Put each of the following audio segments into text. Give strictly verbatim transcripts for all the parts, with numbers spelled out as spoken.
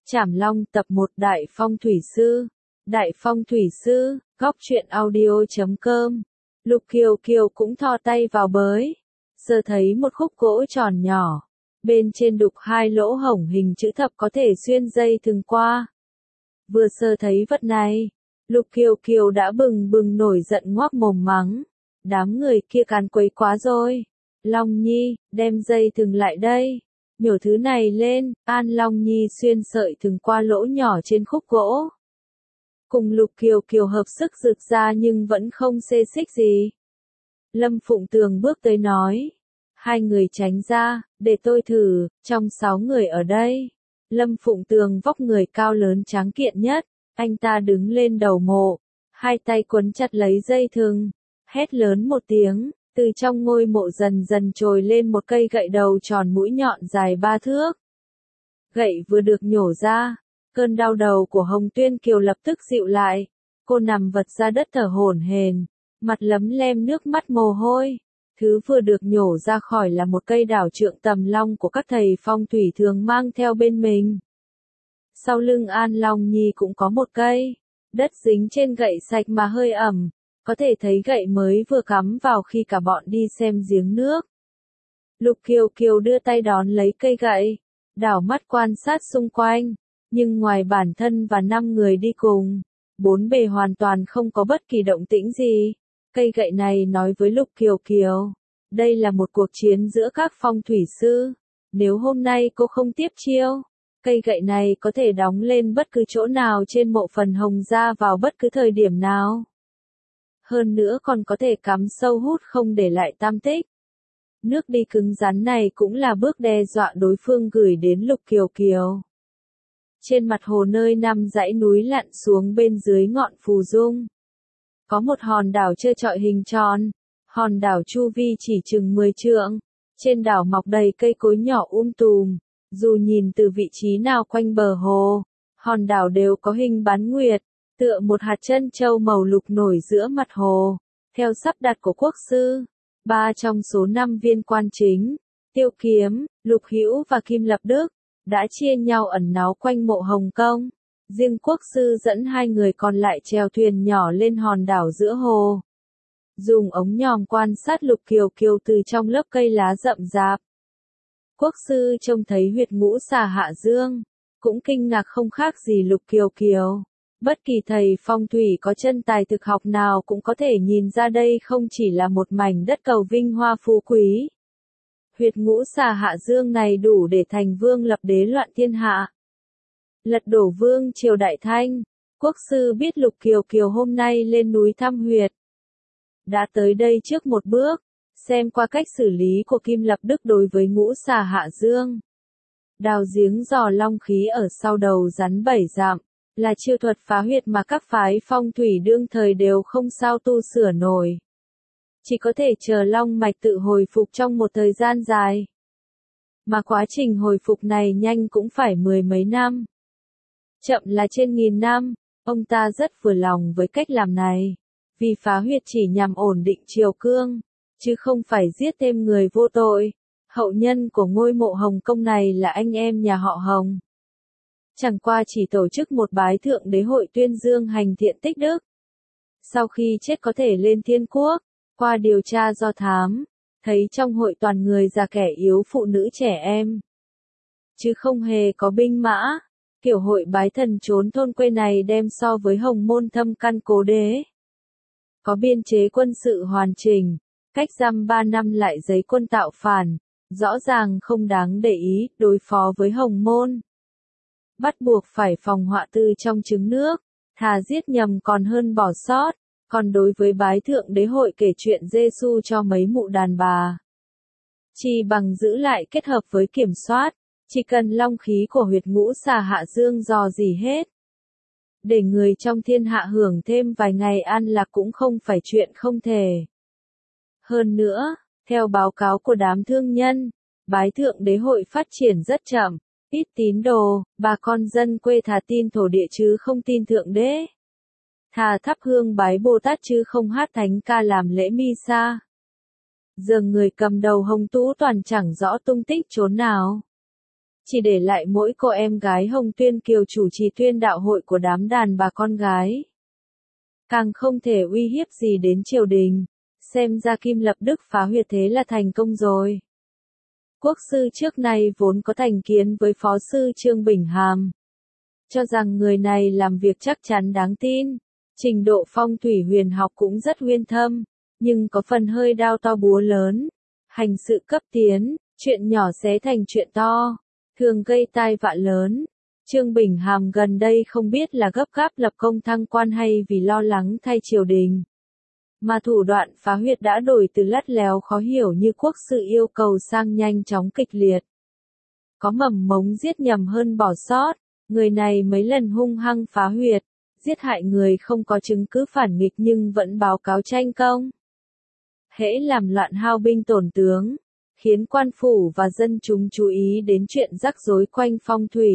Trảm Long tập một Đại Phong Thủy Sư. Đại Phong Thủy Sư, góc truyện audio chấm com. Lục Kiều Kiều cũng thò tay vào bới. Sơ thấy một khúc gỗ tròn nhỏ. Bên trên đục hai lỗ hổng hình chữ thập có thể xuyên dây thừng qua. Vừa sơ thấy vật này, Lục Kiều Kiều đã bừng bừng nổi giận ngoác mồm mắng. Đám người kia càn quấy quá rồi. Long Nhi, đem dây thừng lại đây. Nhổ thứ này lên, An Long Nhi xuyên sợi thừng qua lỗ nhỏ trên khúc gỗ. Cùng Lục Kiều Kiều hợp sức rực ra nhưng vẫn không xê xích gì. Lâm Phụng Tường bước tới nói. Hai người tránh ra, để tôi thử, trong sáu người ở đây. Lâm Phụng Tường vóc người cao lớn tráng kiện nhất, anh ta đứng lên đầu mộ, hai tay quấn chặt lấy dây thừng, hét lớn một tiếng. Từ trong ngôi mộ dần dần trồi lên một cây gậy đầu tròn mũi nhọn dài ba thước. Gậy vừa được nhổ ra, cơn đau đầu của Hồng Tuyên Kiều lập tức dịu lại. Cô nằm vật ra đất thở hổn hển, mặt lấm lem nước mắt mồ hôi. Thứ vừa được nhổ ra khỏi là một cây đảo trượng tầm long của các thầy phong thủy thường mang theo bên mình. Sau lưng An Long Nhi cũng có một cây, đất dính trên gậy sạch mà hơi ẩm. Có thể thấy gậy mới vừa cắm vào khi cả bọn đi xem giếng nước. Lục Kiều Kiều đưa tay đón lấy cây gậy, đảo mắt quan sát xung quanh, nhưng ngoài bản thân và năm người đi cùng, bốn bề hoàn toàn không có bất kỳ động tĩnh gì. Cây gậy này nói với Lục Kiều Kiều, đây là một cuộc chiến giữa các phong thủy sư. Nếu hôm nay cô không tiếp chiêu, cây gậy này có thể đóng lên bất cứ chỗ nào trên mộ phần Hồng gia vào bất cứ thời điểm nào. Hơn nữa còn có thể cắm sâu hút không để lại tam tích. Nước đi cứng rắn này cũng là bước đe dọa đối phương gửi đến Lục Kiều Kiều. Trên mặt hồ nơi năm dãy núi lặn xuống bên dưới ngọn Phù Dung. Có một hòn đảo trơ trọi hình tròn, hòn đảo chu vi chỉ chừng mười trượng. Trên đảo mọc đầy cây cối nhỏ um tùm, dù nhìn từ vị trí nào quanh bờ hồ, hòn đảo đều có hình bán nguyệt. Tựa một hạt chân châu màu lục nổi giữa mặt hồ. Theo sắp đặt của quốc sư, ba trong số năm viên quan chính, Tiêu Kiếm, Lục Hữu và Kim Lập Đức, đã chia nhau ẩn náu quanh mộ Hồng Kông. Riêng quốc sư dẫn hai người còn lại chèo thuyền nhỏ lên hòn đảo giữa hồ. Dùng ống nhòm quan sát Lục Kiều Kiều từ trong lớp cây lá rậm rạp. Quốc sư trông thấy huyệt ngũ xà Hạ Dương, cũng kinh ngạc không khác gì Lục Kiều Kiều. Bất kỳ thầy phong thủy có chân tài thực học nào cũng có thể nhìn ra đây không chỉ là một mảnh đất cầu vinh hoa phú quý. Huyệt ngũ xà Hạ Dương này đủ để thành vương lập đế loạn thiên hạ. Lật đổ vương triều Đại Thanh, quốc sư biết Lục Kiều Kiều hôm nay lên núi thăm huyệt. Đã tới đây trước một bước, xem qua cách xử lý của Kim Lập Đức đối với ngũ xà Hạ Dương. Đào giếng dò long khí ở sau đầu rắn bảy dặm. Là chiêu thuật phá huyệt mà các phái phong thủy đương thời đều không sao tu sửa nổi. Chỉ có thể chờ long mạch tự hồi phục trong một thời gian dài. Mà quá trình hồi phục này nhanh cũng phải mười mấy năm. Chậm là trên nghìn năm, ông ta rất vừa lòng với cách làm này. Vì phá huyệt chỉ nhằm ổn định triều cương, chứ không phải giết thêm người vô tội. Hậu nhân của ngôi mộ Hồng Kông này là anh em nhà họ Hồng. Chẳng qua chỉ tổ chức một bái thượng đế hội tuyên dương hành thiện tích đức. Sau khi chết có thể lên thiên quốc, qua điều tra do thám, thấy trong hội toàn người già kẻ yếu phụ nữ trẻ em. Chứ không hề có binh mã, kiểu hội bái thần trốn thôn quê này đem so với Hồng Môn thâm căn cố đế. Có biên chế quân sự hoàn chỉnh, cách giam ba năm lại giấy quân tạo phản, rõ ràng không đáng để ý đối phó với Hồng Môn. Bắt buộc phải phòng họa tư trong trứng nước, thà giết nhầm còn hơn bỏ sót, còn đối với bái thượng đế hội kể chuyện Giê-xu cho mấy mụ đàn bà. Chỉ bằng giữ lại kết hợp với kiểm soát, chỉ cần long khí của huyệt ngũ xà Hạ Dương dò gì hết. Để người trong thiên hạ hưởng thêm vài ngày an lạc cũng không phải chuyện không thể. Hơn nữa, theo báo cáo của đám thương nhân, bái thượng đế hội phát triển rất chậm. Ít tín đồ, bà con dân quê thà tin thổ địa chứ không tin thượng đế. Thà thắp hương bái Bồ Tát chứ không hát thánh ca làm lễ Misa. Giờ người cầm đầu Hồng Tú Toàn chẳng rõ tung tích chốn nào. chỉ để lại mỗi cô em gái Hồng Tuyên Kiều chủ trì tuyên đạo hội của đám đàn bà con gái. Càng không thể uy hiếp gì đến triều đình, xem ra Kim Lập Đức phá huyệt thế là thành công rồi. Quốc sư trước nay vốn có thành kiến với phó sư Trương Bình Hàm, cho rằng người này làm việc chắc chắn đáng tin, trình độ phong thủy huyền học cũng rất uyên thâm, nhưng có phần hơi đao to búa lớn, hành sự cấp tiến, chuyện nhỏ xé thành chuyện to, thường gây tai vạ lớn. Trương Bình Hàm gần đây không biết là gấp gáp lập công thăng quan hay vì lo lắng thay triều đình, mà thủ đoạn phá huyệt đã đổi từ lắt léo khó hiểu như quốc sự yêu cầu sang nhanh chóng kịch liệt. Có mầm mống giết nhầm hơn bỏ sót, người này mấy lần hung hăng phá huyệt, giết hại người không có chứng cứ phản nghịch nhưng vẫn báo cáo tranh công. Hễ làm loạn hao binh tổn tướng, khiến quan phủ và dân chúng chú ý đến chuyện rắc rối quanh phong thủy,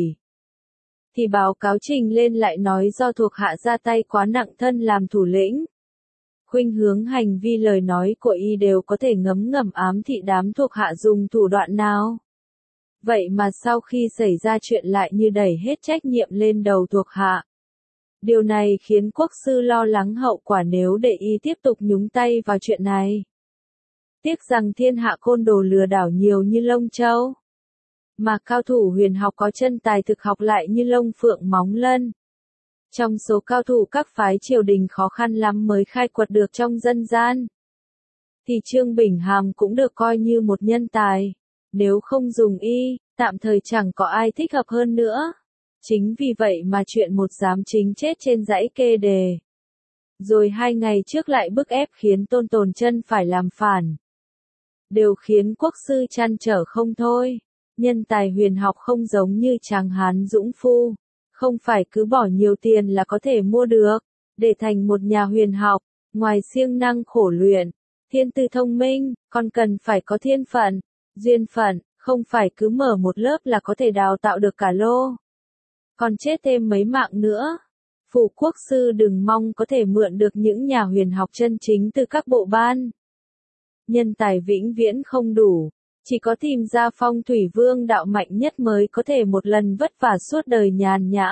thì báo cáo trình lên lại nói do thuộc hạ ra tay quá nặng thân làm thủ lĩnh. Khuynh hướng hành vi lời nói của y đều có thể ngấm ngầm ám thị đám thuộc hạ dùng thủ đoạn nào. Vậy mà sau khi xảy ra chuyện lại như đẩy hết trách nhiệm lên đầu thuộc hạ. Điều này khiến quốc sư lo lắng hậu quả nếu để y tiếp tục nhúng tay vào chuyện này. Tiếc rằng thiên hạ côn đồ lừa đảo nhiều như lông châu, mà cao thủ huyền học có chân tài thực học lại như lông phượng móng lân. Trong số cao thủ các phái triều đình khó khăn lắm mới khai quật được trong dân gian, thì Trương Bình Hàm cũng được coi như một nhân tài. Nếu không dùng y, tạm thời chẳng có ai thích hợp hơn nữa. Chính vì vậy mà chuyện một giám chính chết trên dãy kê đề, rồi hai ngày trước lại bức ép khiến Tôn Tồn Chân phải làm phản, đều khiến quốc sư trăn trở không thôi. Nhân tài huyền học không giống như Tráng Hán Dũng Phu, không phải cứ bỏ nhiều tiền là có thể mua được. Để thành một nhà huyền học, ngoài siêng năng khổ luyện, thiên tư thông minh, còn cần phải có thiên phận, duyên phận, không phải cứ mở một lớp là có thể đào tạo được cả lô. Còn chết thêm mấy mạng nữa. Phủ quốc sư đừng mong có thể mượn được những nhà huyền học chân chính từ các bộ ban. Nhân tài vĩnh viễn không đủ, chỉ có tìm ra phong thủy vương đạo mạnh nhất mới có thể một lần vất vả suốt đời nhàn nhã,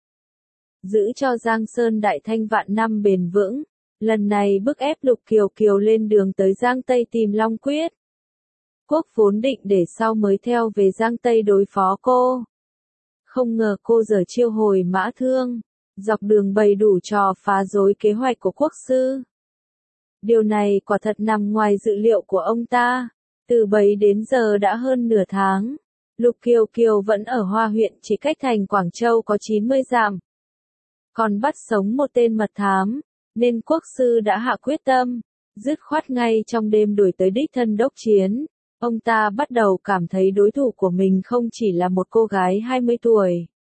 giữ cho Giang Sơn đại thanh vạn năm bền vững. Lần này bức ép Lục Kiều Kiều lên đường tới Giang Tây tìm Long Quyết. Quốc vốn định để sau mới theo về Giang Tây đối phó cô. Không ngờ cô giở chiêu hồi mã thương, dọc đường bày đủ trò phá rối kế hoạch của quốc sư. Điều này quả thật nằm ngoài dự liệu của ông ta. Từ bấy đến giờ đã hơn nửa tháng, Lục Kiều Kiều vẫn ở Hoa huyện chỉ cách thành Quảng Châu có chín mươi dặm. Còn bắt sống một tên mật thám, nên quốc sư đã hạ quyết tâm, dứt khoát ngay trong đêm đuổi tới đích thân đốc chiến. Ông ta bắt đầu cảm thấy đối thủ của mình không chỉ là một cô gái hai mươi tuổi,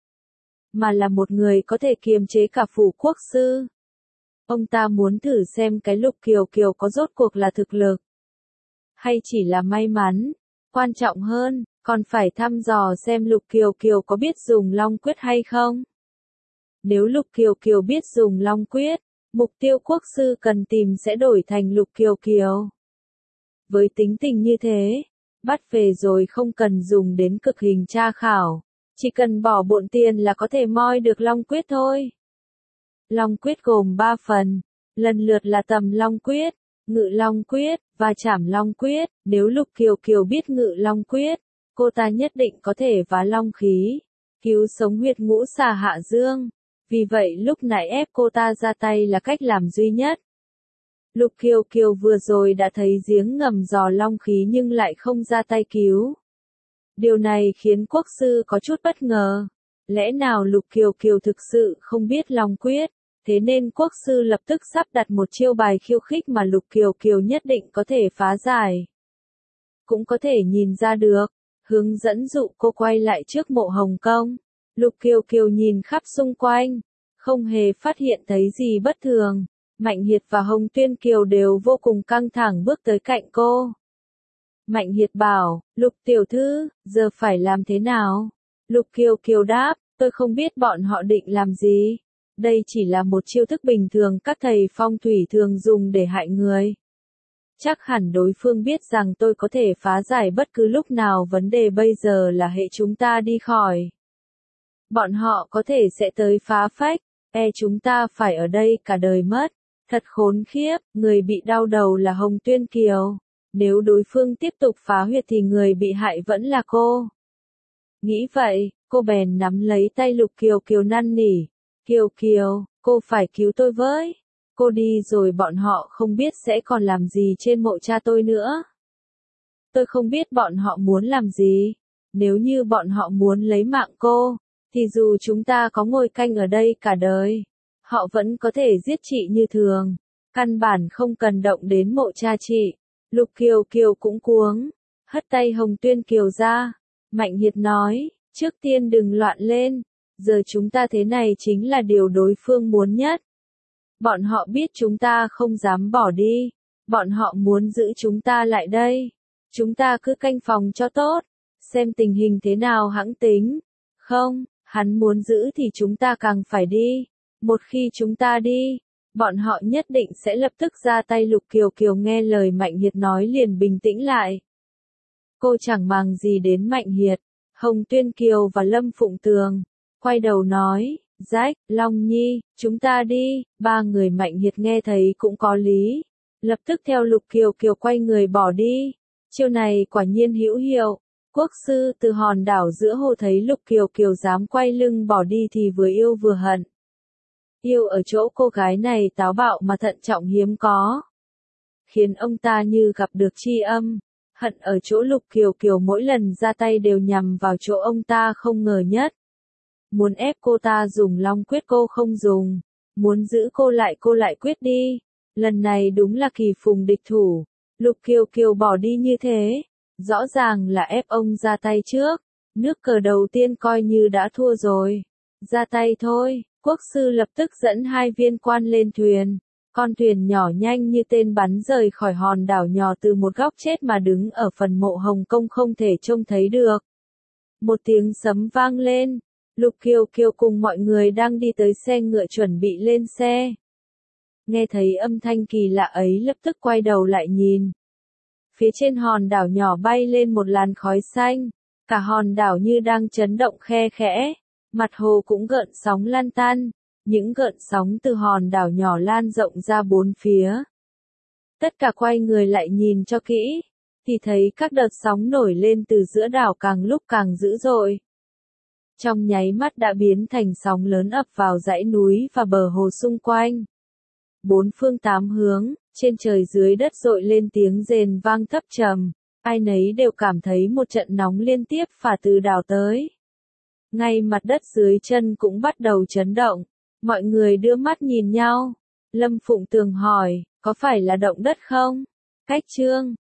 mà là một người có thể kiềm chế cả phủ quốc sư. Ông ta muốn thử xem cái Lục Kiều Kiều có rốt cuộc là thực lực, hay chỉ là may mắn. Quan trọng hơn, còn phải thăm dò xem Lục Kiều Kiều có biết dùng Long Quyết hay không. Nếu Lục Kiều Kiều biết dùng Long Quyết, mục tiêu quốc sư cần tìm sẽ đổi thành Lục Kiều Kiều. Với tính tình như thế, bắt về rồi không cần dùng đến cực hình tra khảo, chỉ cần bỏ bộn tiền là có thể moi được Long Quyết thôi. Long Quyết gồm ba phần, lần lượt là Tầm Long Quyết, Ngự Long Quyết, và Trảm Long Quyết. Nếu Lục Kiều Kiều biết Ngự Long Quyết, cô ta nhất định có thể phá long khí, cứu sống huyệt ngũ xà hạ dương. Vì vậy lúc nãy ép cô ta ra tay là cách làm duy nhất. Lục Kiều Kiều vừa rồi đã thấy giếng ngầm dò long khí nhưng lại không ra tay cứu. Điều này khiến quốc sư có chút bất ngờ. Lẽ nào Lục Kiều Kiều thực sự không biết Long Quyết? Thế nên quốc sư lập tức sắp đặt một chiêu bài khiêu khích mà Lục Kiều Kiều nhất định có thể phá giải. Cũng có thể nhìn ra được, hướng dẫn dụ cô quay lại trước mộ Hồng Công. Lục Kiều Kiều nhìn khắp xung quanh, không hề phát hiện thấy gì bất thường. Mạnh Hiệt và Hồng Tuyên Kiều đều vô cùng căng thẳng bước tới cạnh cô. Mạnh Hiệt bảo, Lục tiểu thư, giờ phải làm thế nào? Lục Kiều Kiều đáp, tôi không biết bọn họ định làm gì. Đây chỉ là một chiêu thức bình thường các thầy phong thủy thường dùng để hại người. Chắc hẳn đối phương biết rằng tôi có thể phá giải bất cứ lúc nào, vấn đề bây giờ là hệ chúng ta đi khỏi. Bọn họ có thể sẽ tới phá phách, e chúng ta phải ở đây cả đời mất. Thật khốn khiếp, người bị đau đầu là Hồng Tuyên Kiều. Nếu đối phương tiếp tục phá huyệt thì người bị hại vẫn là cô. Nghĩ vậy, cô bèn nắm lấy tay Lục Kiều Kiều năn nỉ. Kiều Kiều, cô phải cứu tôi với. Cô đi rồi bọn họ không biết sẽ còn làm gì trên mộ cha tôi nữa. Tôi không biết bọn họ muốn làm gì. Nếu như bọn họ muốn lấy mạng cô, thì dù chúng ta có ngồi canh ở đây cả đời, họ vẫn có thể giết chị như thường. Căn bản không cần động đến mộ cha chị. Lục Kiều Kiều cũng cuống, hất tay Hồng Tuyên Kiều ra. Mạnh Hiệt nói, trước tiên đừng loạn lên, giờ chúng ta thế này chính là điều đối phương muốn nhất. Bọn họ biết chúng ta không dám bỏ đi, bọn họ muốn giữ chúng ta lại đây. Chúng ta cứ canh phòng cho tốt, xem tình hình thế nào hẵng tính. Không, hắn muốn giữ thì chúng ta càng phải đi. Một khi chúng ta đi, bọn họ nhất định sẽ lập tức ra tay. Lục Kiều Kiều nghe lời Mạnh Hiệt nói liền bình tĩnh lại. Cô chẳng màng gì đến Mạnh Hiệt, Hồng Tuyên Kiều và Lâm Phụng Tường. Quay đầu nói, Rách, Long Nhi, chúng ta đi. Ba người Mạnh Hiệt nghe thấy cũng có lý. Lập tức theo Lục Kiều Kiều quay người bỏ đi. Chiêu này quả nhiên hữu hiệu. Quốc sư từ hòn đảo giữa hồ thấy Lục Kiều Kiều dám quay lưng bỏ đi thì vừa yêu vừa hận. Yêu ở chỗ cô gái này táo bạo mà thận trọng hiếm có, khiến ông ta như gặp được tri âm. Hận ở chỗ Lục Kiều Kiều mỗi lần ra tay đều nhằm vào chỗ ông ta không ngờ nhất. Muốn ép cô ta dùng long quyết cô không dùng, muốn giữ cô lại cô lại quyết đi. Lần này đúng là kỳ phùng địch thủ. Lục Kiều Kiều bỏ đi như thế, rõ ràng là ép ông ra tay trước. Nước cờ đầu tiên coi như đã thua rồi. Ra tay thôi. Quốc sư lập tức dẫn hai viên quan lên thuyền. Con thuyền nhỏ nhanh như tên bắn rời khỏi hòn đảo nhỏ từ một góc chết mà đứng ở phần mộ Hồng Kông không thể trông thấy được. Một tiếng sấm vang lên. Lục Kiều Kiều cùng mọi người đang đi tới xe ngựa chuẩn bị lên xe. Nghe thấy âm thanh kỳ lạ ấy lập tức quay đầu lại nhìn. Phía trên hòn đảo nhỏ bay lên một làn khói xanh. Cả hòn đảo như đang chấn động khe khẽ. Mặt hồ cũng gợn sóng lan tan, những gợn sóng từ hòn đảo nhỏ lan rộng ra bốn phía. Tất cả quay người lại nhìn cho kỹ, thì thấy các đợt sóng nổi lên từ giữa đảo càng lúc càng dữ dội. Trong nháy mắt đã biến thành sóng lớn ập vào dãy núi và bờ hồ xung quanh. Bốn phương tám hướng, trên trời dưới đất dội lên tiếng rền vang thấp trầm, ai nấy đều cảm thấy một trận nóng liên tiếp phả từ đảo tới. Ngay mặt đất dưới chân cũng bắt đầu chấn động. Mọi người đưa mắt nhìn nhau. Lâm Phụng Tường hỏi, có phải là động đất không? Cách chương